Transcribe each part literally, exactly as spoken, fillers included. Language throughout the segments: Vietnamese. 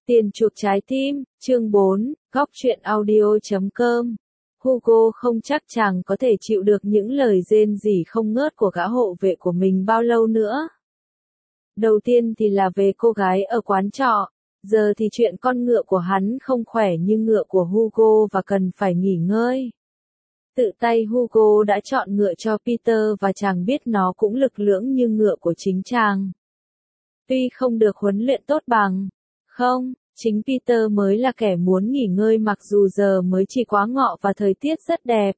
Tiền chuộc trái tim, chương bốn, góc truyện audio chấm com. Hugo không chắc chàng có thể chịu được những lời rên rỉ không ngớt của gã hộ vệ của mình bao lâu nữa. Đầu tiên thì là về cô gái ở quán trọ, giờ thì chuyện con ngựa của hắn không khỏe như ngựa của Hugo và cần phải nghỉ ngơi. Tự tay Hugo đã chọn ngựa cho Peter và chàng biết nó cũng lực lưỡng như ngựa của chính chàng. Tuy không được huấn luyện tốt bằng, không, chính Peter mới là kẻ muốn nghỉ ngơi mặc dù giờ mới chỉ quá ngọ và thời tiết rất đẹp.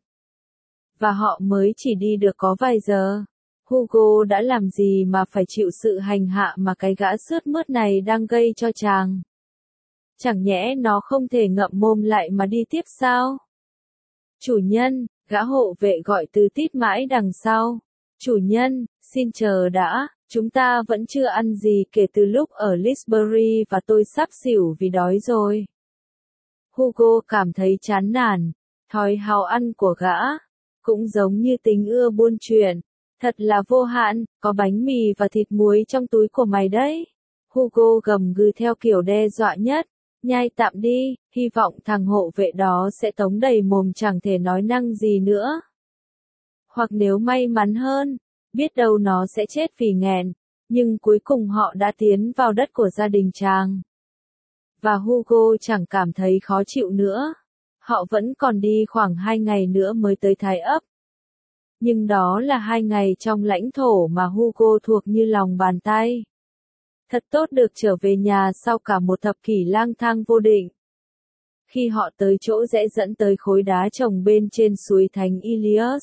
Và họ mới chỉ đi được có vài giờ. Hugo đã làm gì mà phải chịu sự hành hạ mà cái gã sướt mướt này đang gây cho chàng? Chẳng nhẽ nó không thể ngậm mồm lại mà đi tiếp sao? Chủ nhân, gã hộ vệ gọi từ tít mãi đằng sau. Chủ nhân, xin chờ đã, chúng ta vẫn chưa ăn gì kể từ lúc ở Lisbury và tôi sắp xỉu vì đói rồi. Hugo cảm thấy chán nản, thói háo ăn của gã, cũng giống như tính ưa buôn chuyện. Thật là vô hạn, có bánh mì và thịt muối trong túi của mày đấy. Hugo gầm gừ theo kiểu đe dọa nhất. Nhai tạm đi, hy vọng thằng hộ vệ đó sẽ tống đầy mồm chẳng thể nói năng gì nữa. Hoặc nếu may mắn hơn, biết đâu nó sẽ chết vì nghẹn, nhưng cuối cùng họ đã tiến vào đất của gia đình chàng. Và Hugo chẳng cảm thấy khó chịu nữa. Họ vẫn còn đi khoảng hai ngày nữa mới tới Thái ấp. Nhưng đó là hai ngày trong lãnh thổ mà Hugo thuộc như lòng bàn tay. Thật tốt được trở về nhà sau cả một thập kỷ lang thang vô định. Khi họ tới chỗ rẽ dẫn tới khối đá trồng bên trên suối Thánh Ilias,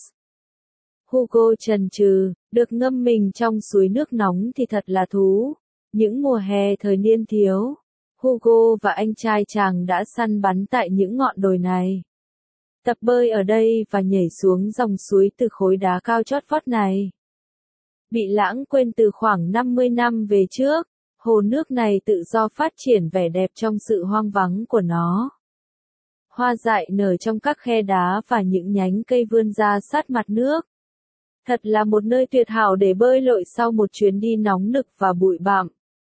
Hugo chần chừ, được ngâm mình trong suối nước nóng thì thật là thú. Những mùa hè thời niên thiếu, Hugo và anh trai chàng đã săn bắn tại những ngọn đồi này. Tập bơi ở đây và nhảy xuống dòng suối từ khối đá cao chót vót này. Bị lãng quên từ khoảng năm mươi năm về trước, hồ nước này tự do phát triển vẻ đẹp trong sự hoang vắng của nó. Hoa dại nở trong các khe đá và những nhánh cây vươn ra sát mặt nước. Thật là một nơi tuyệt hảo để bơi lội sau một chuyến đi nóng nực và bụi bặm.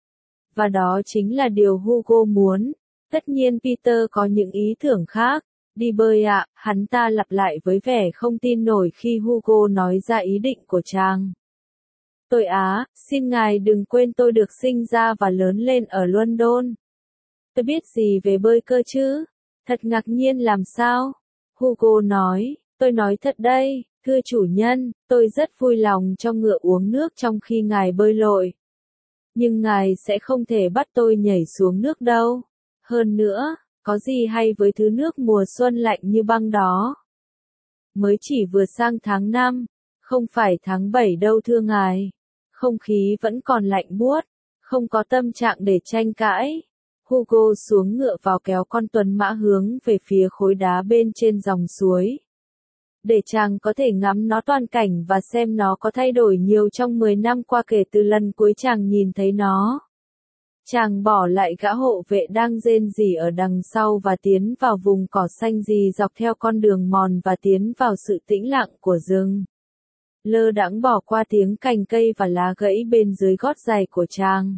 Và đó chính là điều Hugo muốn. Tất nhiên Peter có những ý tưởng khác. Đi bơi ạ, à, hắn ta lặp lại với vẻ không tin nổi khi Hugo nói ra ý định của chàng. Tôi á, xin ngài đừng quên tôi được sinh ra và lớn lên ở London. Tôi biết gì về bơi cơ chứ? Thật ngạc nhiên làm sao? Hugo nói, tôi nói thật đây, thưa chủ nhân, tôi rất vui lòng cho ngựa uống nước trong khi ngài bơi lội. Nhưng ngài sẽ không thể bắt tôi nhảy xuống nước đâu. Hơn nữa, có gì hay với thứ nước mùa xuân lạnh như băng đó? Mới chỉ vừa sang tháng năm, không phải tháng bảy đâu thưa ngài. Không khí vẫn còn lạnh buốt, không có tâm trạng để tranh cãi. Hugo xuống ngựa vào kéo con tuấn mã hướng về phía khối đá bên trên dòng suối. Để chàng có thể ngắm nó toàn cảnh và xem nó có thay đổi nhiều trong mười năm qua kể từ lần cuối chàng nhìn thấy nó. Chàng bỏ lại gã hộ vệ đang rên rỉ ở đằng sau và tiến vào vùng cỏ xanh rì dọc theo con đường mòn và tiến vào sự tĩnh lặng của rừng. Lơ đãng bỏ qua tiếng cành cây và lá gãy bên dưới gót giày của chàng.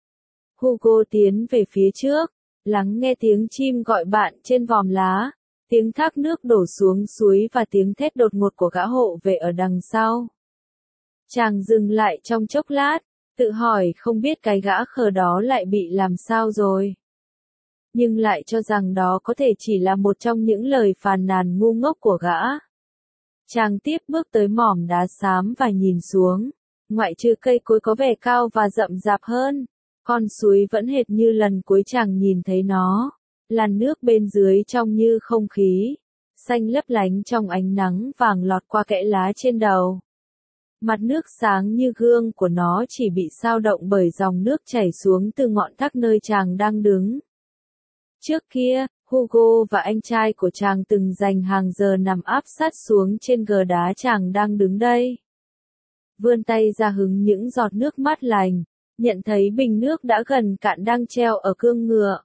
Hugo tiến về phía trước, lắng nghe tiếng chim gọi bạn trên vòm lá, tiếng thác nước đổ xuống suối và tiếng thét đột ngột của gã hộ vệ ở đằng sau. Chàng dừng lại trong chốc lát, tự hỏi không biết cái gã khờ đó lại bị làm sao rồi. Nhưng lại cho rằng đó có thể chỉ là một trong những lời phàn nàn ngu ngốc của gã. Chàng tiếp bước tới mỏm đá xám và nhìn xuống. Ngoại trừ cây cối có vẻ cao và rậm rạp hơn, con suối vẫn hệt như lần cuối chàng nhìn thấy nó. Làn nước bên dưới trong như không khí, xanh lấp lánh trong ánh nắng vàng lọt qua kẽ lá trên đầu. Mặt nước sáng như gương của nó chỉ bị xao động bởi dòng nước chảy xuống từ ngọn thác nơi chàng đang đứng. Trước kia, Hugo và anh trai của chàng từng dành hàng giờ nằm áp sát xuống trên gờ đá chàng đang đứng đây. Vươn tay ra hứng những giọt nước mát lành, nhận thấy bình nước đã gần cạn đang treo ở cương ngựa.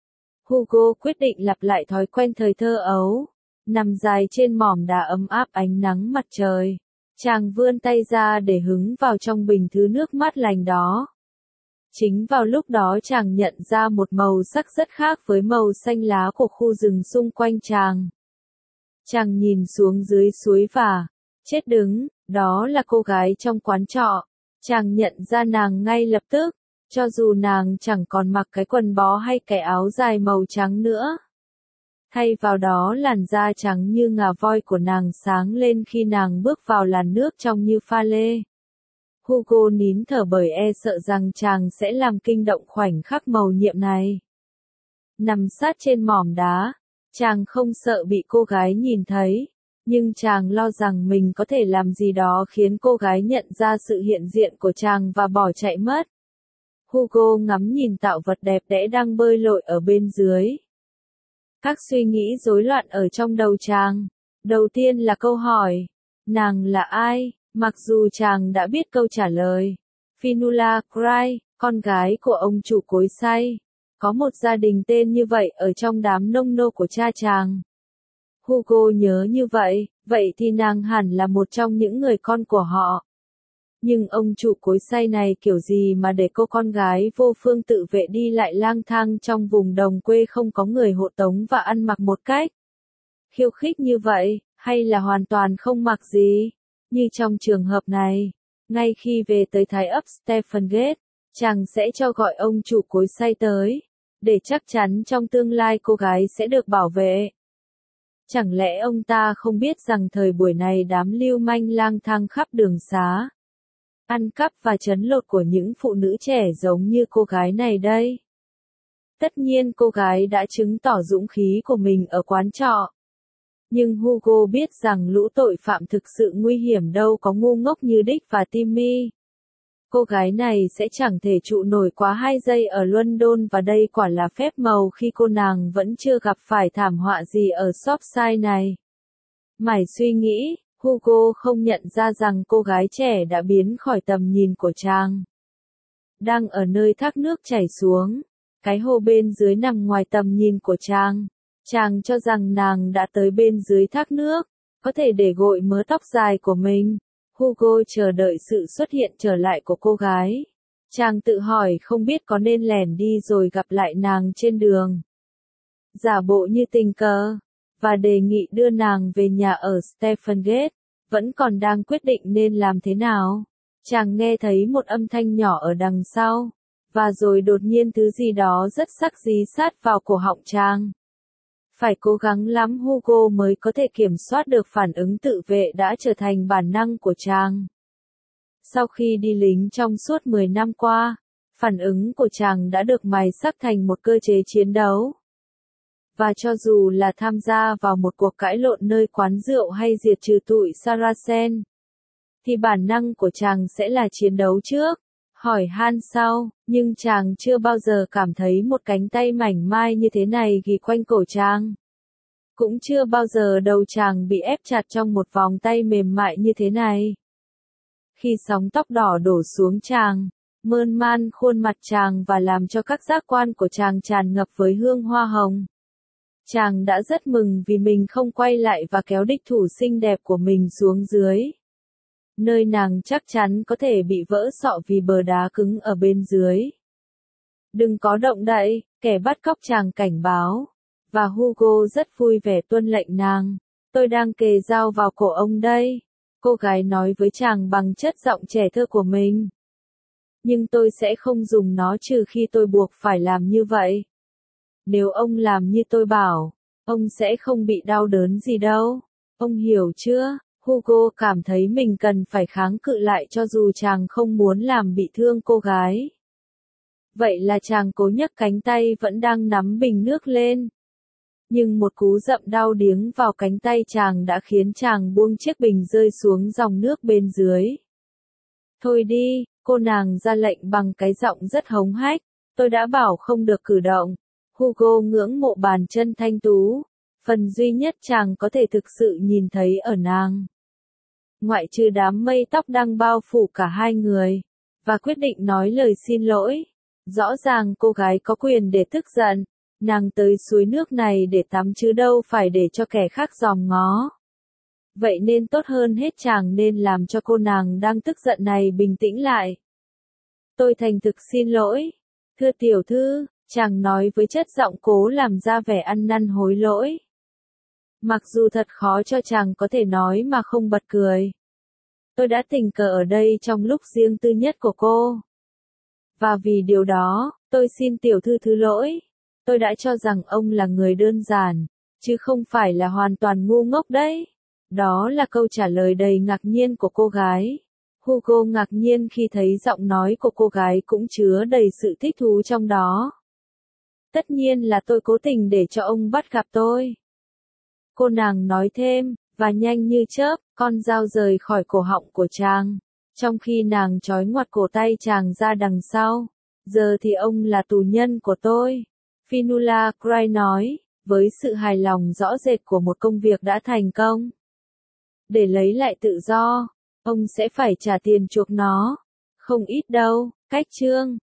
Hugo quyết định lặp lại thói quen thời thơ ấu, nằm dài trên mỏm đá ấm áp ánh nắng mặt trời. Chàng vươn tay ra để hứng vào trong bình thứ nước mát lành đó. Chính vào lúc đó chàng nhận ra một màu sắc rất khác với màu xanh lá của khu rừng xung quanh chàng. Chàng nhìn xuống dưới suối và chết đứng, đó là cô gái trong quán trọ. Chàng nhận ra nàng ngay lập tức, cho dù nàng chẳng còn mặc cái quần bó hay cái áo dài màu trắng nữa. Thay vào đó làn da trắng như ngà voi của nàng sáng lên khi nàng bước vào làn nước trong như pha lê. Hugo nín thở bởi e sợ rằng chàng sẽ làm kinh động khoảnh khắc mầu nhiệm này. Nằm sát trên mỏm đá, chàng không sợ bị cô gái nhìn thấy, nhưng chàng lo rằng mình có thể làm gì đó khiến cô gái nhận ra sự hiện diện của chàng và bỏ chạy mất. Hugo ngắm nhìn tạo vật đẹp đẽ đang bơi lội ở bên dưới. Các suy nghĩ rối loạn ở trong đầu chàng. Đầu tiên là câu hỏi, nàng là ai? Mặc dù chàng đã biết câu trả lời. Fionnuala Cray, con gái của ông chủ cối xay. Có một gia đình tên như vậy ở trong đám nông nô của cha chàng. Hugo nhớ như vậy, vậy thì nàng hẳn là một trong những người con của họ. Nhưng ông chủ cối xay này kiểu gì mà để cô con gái vô phương tự vệ đi lại lang thang trong vùng đồng quê không có người hộ tống và ăn mặc một cách khiêu khích như vậy, hay là hoàn toàn không mặc gì? Như trong trường hợp này, ngay khi về tới thái ấp Stephen Gate, chàng sẽ cho gọi ông chủ cối xay tới, để chắc chắn trong tương lai cô gái sẽ được bảo vệ. Chẳng lẽ ông ta không biết rằng thời buổi này đám lưu manh lang thang khắp đường xá, ăn cắp và trấn lột của những phụ nữ trẻ giống như cô gái này đây? Tất nhiên cô gái đã chứng tỏ dũng khí của mình ở quán trọ. Nhưng Hugo biết rằng lũ tội phạm thực sự nguy hiểm đâu có ngu ngốc như Dick và Timmy. Cô gái này sẽ chẳng thể trụ nổi quá hai giây ở London và đây quả là phép màu khi cô nàng vẫn chưa gặp phải thảm họa gì ở Shropshire này. Mải suy nghĩ, Hugo không nhận ra rằng cô gái trẻ đã biến khỏi tầm nhìn của chàng. Đang ở nơi thác nước chảy xuống, cái hồ bên dưới nằm ngoài tầm nhìn của chàng. Chàng cho rằng nàng đã tới bên dưới thác nước, có thể để gội mớ tóc dài của mình. Hugo chờ đợi sự xuất hiện trở lại của cô gái. Chàng tự hỏi không biết có nên lẻn đi rồi gặp lại nàng trên đường, giả bộ như tình cờ, và đề nghị đưa nàng về nhà ở Stephen Gate. Vẫn còn đang quyết định nên làm thế nào. Chàng nghe thấy một âm thanh nhỏ ở đằng sau, và rồi đột nhiên thứ gì đó rất sắc dí sát vào cổ họng chàng. Phải cố gắng lắm Hugo mới có thể kiểm soát được phản ứng tự vệ đã trở thành bản năng của chàng. Sau khi đi lính trong suốt mười năm qua, phản ứng của chàng đã được mài sắc thành một cơ chế chiến đấu. Và cho dù là tham gia vào một cuộc cãi lộn nơi quán rượu hay diệt trừ tụi Saracen, thì bản năng của chàng sẽ là chiến đấu trước, hỏi han sau, nhưng chàng chưa bao giờ cảm thấy một cánh tay mảnh mai như thế này ghì quanh cổ chàng. Cũng chưa bao giờ đầu chàng bị ép chặt trong một vòng tay mềm mại như thế này. Khi sóng tóc đỏ đổ xuống chàng, mơn man khuôn mặt chàng và làm cho các giác quan của chàng tràn ngập với hương hoa hồng. Chàng đã rất mừng vì mình không quay lại và kéo đích thủ xinh đẹp của mình xuống dưới, nơi nàng chắc chắn có thể bị vỡ sọ vì bờ đá cứng ở bên dưới. Đừng có động đậy, kẻ bắt cóc chàng cảnh báo. Và Hugo rất vui vẻ tuân lệnh nàng. Tôi đang kề dao vào cổ ông đây. Cô gái nói với chàng bằng chất giọng trẻ thơ của mình. Nhưng tôi sẽ không dùng nó trừ khi tôi buộc phải làm như vậy. Nếu ông làm như tôi bảo, ông sẽ không bị đau đớn gì đâu. Ông hiểu chưa? Hugo cảm thấy mình cần phải kháng cự lại cho dù chàng không muốn làm bị thương cô gái. Vậy là chàng cố nhấc cánh tay vẫn đang nắm bình nước lên. Nhưng một cú dậm đau điếng vào cánh tay chàng đã khiến chàng buông chiếc bình rơi xuống dòng nước bên dưới. Thôi đi, cô nàng ra lệnh bằng cái giọng rất hống hách. Tôi đã bảo không được cử động. Hugo ngưỡng mộ bàn chân thanh tú. Phần duy nhất chàng có thể thực sự nhìn thấy ở nàng. Ngoại trừ đám mây tóc đang bao phủ cả hai người. Và quyết định nói lời xin lỗi. Rõ ràng cô gái có quyền để tức giận. Nàng tới suối nước này để tắm chứ đâu phải để cho kẻ khác dòm ngó. Vậy nên tốt hơn hết chàng nên làm cho cô nàng đang tức giận này bình tĩnh lại. Tôi thành thực xin lỗi. Thưa tiểu thư, chàng nói với chất giọng cố làm ra vẻ ăn năn hối lỗi. Mặc dù thật khó cho chàng có thể nói mà không bật cười. Tôi đã tình cờ ở đây trong lúc riêng tư nhất của cô. Và vì điều đó, tôi xin tiểu thư thứ lỗi. Tôi đã cho rằng ông là người đơn giản, chứ không phải là hoàn toàn ngu ngốc đấy. Đó là câu trả lời đầy ngạc nhiên của cô gái. Hugo ngạc nhiên khi thấy giọng nói của cô gái cũng chứa đầy sự thích thú trong đó. Tất nhiên là tôi cố tình để cho ông bắt gặp tôi. Cô nàng nói thêm, và nhanh như chớp, con dao rời khỏi cổ họng của chàng. Trong khi nàng trói ngoặt cổ tay chàng ra đằng sau. Giờ thì ông là tù nhân của tôi. Fionnuala Cray nói, với sự hài lòng rõ rệt của một công việc đã thành công. Để lấy lại tự do, ông sẽ phải trả tiền chuộc nó. Không ít đâu. Cách chương